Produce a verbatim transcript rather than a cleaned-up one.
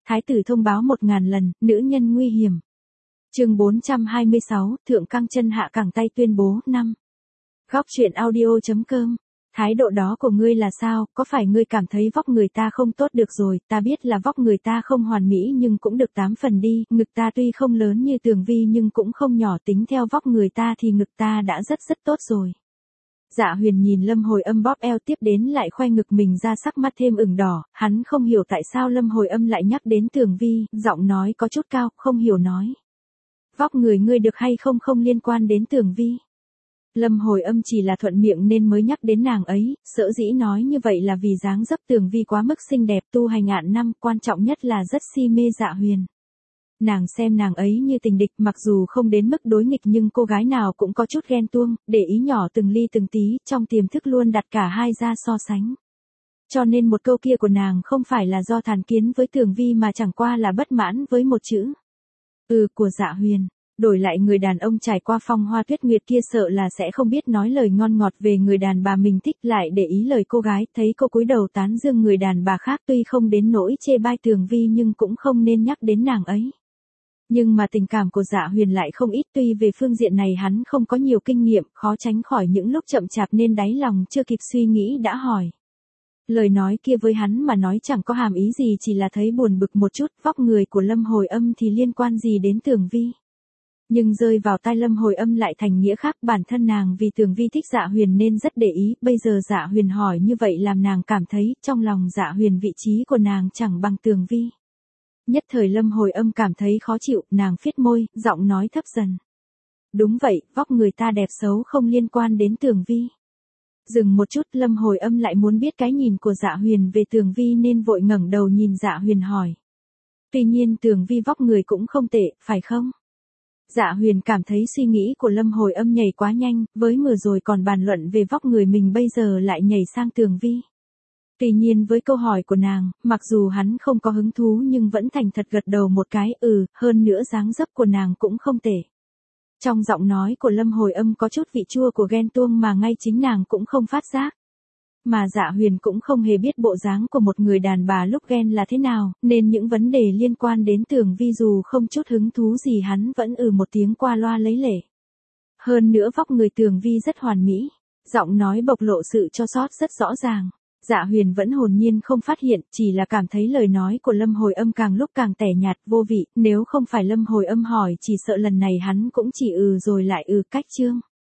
Thái tử thông báo một ngàn lần, nữ nhân nguy hiểm. Chương bốn trăm hai mươi sáu, thượng căng chân hạ cẳng tay tuyên bố năm. Góc truyện audio chấm com. Thái độ đó của ngươi là sao, có phải ngươi cảm thấy vóc người ta không tốt được rồi, ta biết là vóc người ta không hoàn mỹ nhưng cũng được tám phần đi, ngực ta tuy không lớn như Tường Vi nhưng cũng không nhỏ, tính theo vóc người ta thì ngực ta đã rất rất tốt rồi. Dạ Huyền nhìn Lâm Hồi Âm bóp eo tiếp đến lại khoe ngực mình ra, sắc mắt thêm ửng đỏ, hắn không hiểu tại sao Lâm Hồi Âm lại nhắc đến Tường Vi, giọng nói có chút cao, không hiểu nói. Vóc người ngươi được hay không không liên quan đến Tường Vi. Lâm Hồi Âm chỉ là thuận miệng nên mới nhắc đến nàng ấy, sở dĩ nói như vậy là vì dáng dấp Tường Vi quá mức xinh đẹp, tu hành ngàn năm, quan trọng nhất là rất si mê Dạ Huyền. Nàng xem nàng ấy như tình địch, mặc dù không đến mức đối nghịch nhưng cô gái nào cũng có chút ghen tuông, để ý nhỏ từng ly từng tí, trong tiềm thức luôn đặt cả hai ra so sánh. Cho nên một câu kia của nàng không phải là do thàn kiến với Tường Vi mà chẳng qua là bất mãn với một chữ. Ừ của Dạ Huyền. Đổi lại người đàn ông trải qua phong hoa tuyết nguyệt kia sợ là sẽ không biết nói lời ngon ngọt về người đàn bà mình thích, lại để ý lời cô gái, thấy cô cúi đầu tán dương người đàn bà khác, tuy không đến nỗi chê bai Tường Vi nhưng cũng không nên nhắc đến nàng ấy. Nhưng mà tình cảm của Dạ Huyền lại không ít, tuy về phương diện này hắn không có nhiều kinh nghiệm, khó tránh khỏi những lúc chậm chạp nên đáy lòng chưa kịp suy nghĩ đã hỏi. Lời nói kia với hắn mà nói chẳng có hàm ý gì, chỉ là thấy buồn bực một chút, vóc người của Lâm Hồi Âm thì liên quan gì đến Tường Vi. Nhưng rơi vào tai Lâm Hồi Âm lại thành nghĩa khác, bản thân nàng vì Tường Vi thích Dạ Huyền nên rất để ý, bây giờ Dạ Huyền hỏi như vậy làm nàng cảm thấy trong lòng Dạ Huyền vị trí của nàng chẳng bằng Tường Vi. Nhất thời Lâm Hồi Âm cảm thấy khó chịu, nàng phiết môi, giọng nói thấp dần. Đúng vậy, vóc người ta đẹp xấu không liên quan đến Tường Vi. Dừng một chút, Lâm Hồi Âm lại muốn biết cái nhìn của Dạ Huyền về Tường Vi nên vội ngẩng đầu nhìn Dạ Huyền hỏi. Tuy nhiên Tường Vi vóc người cũng không tệ, phải không? Dạ Huyền cảm thấy suy nghĩ của Lâm Hồi Âm nhảy quá nhanh, với vừa rồi còn bàn luận về vóc người mình bây giờ lại nhảy sang Tường Vi. Tuy nhiên với câu hỏi của nàng, mặc dù hắn không có hứng thú nhưng vẫn thành thật gật đầu một cái, ừ, hơn nữa dáng dấp của nàng cũng không tệ. Trong giọng nói của Lâm Hồi Âm có chút vị chua của ghen tuông mà ngay chính nàng cũng không phát giác. Mà Dạ Huyền cũng không hề biết bộ dáng của một người đàn bà lúc ghen là thế nào, nên những vấn đề liên quan đến Tường Vi dù không chút hứng thú gì hắn vẫn ừ một tiếng qua loa lấy lệ. Hơn nữa vóc người Tường Vi rất hoàn mỹ, giọng nói bộc lộ sự cho sót rất rõ ràng. Dạ Huyền vẫn hồn nhiên không phát hiện, chỉ là cảm thấy lời nói của Lâm Hồi Âm càng lúc càng tẻ nhạt, vô vị, nếu không phải Lâm Hồi Âm hỏi chỉ sợ lần này hắn cũng chỉ ừ rồi lại ừ cách chương.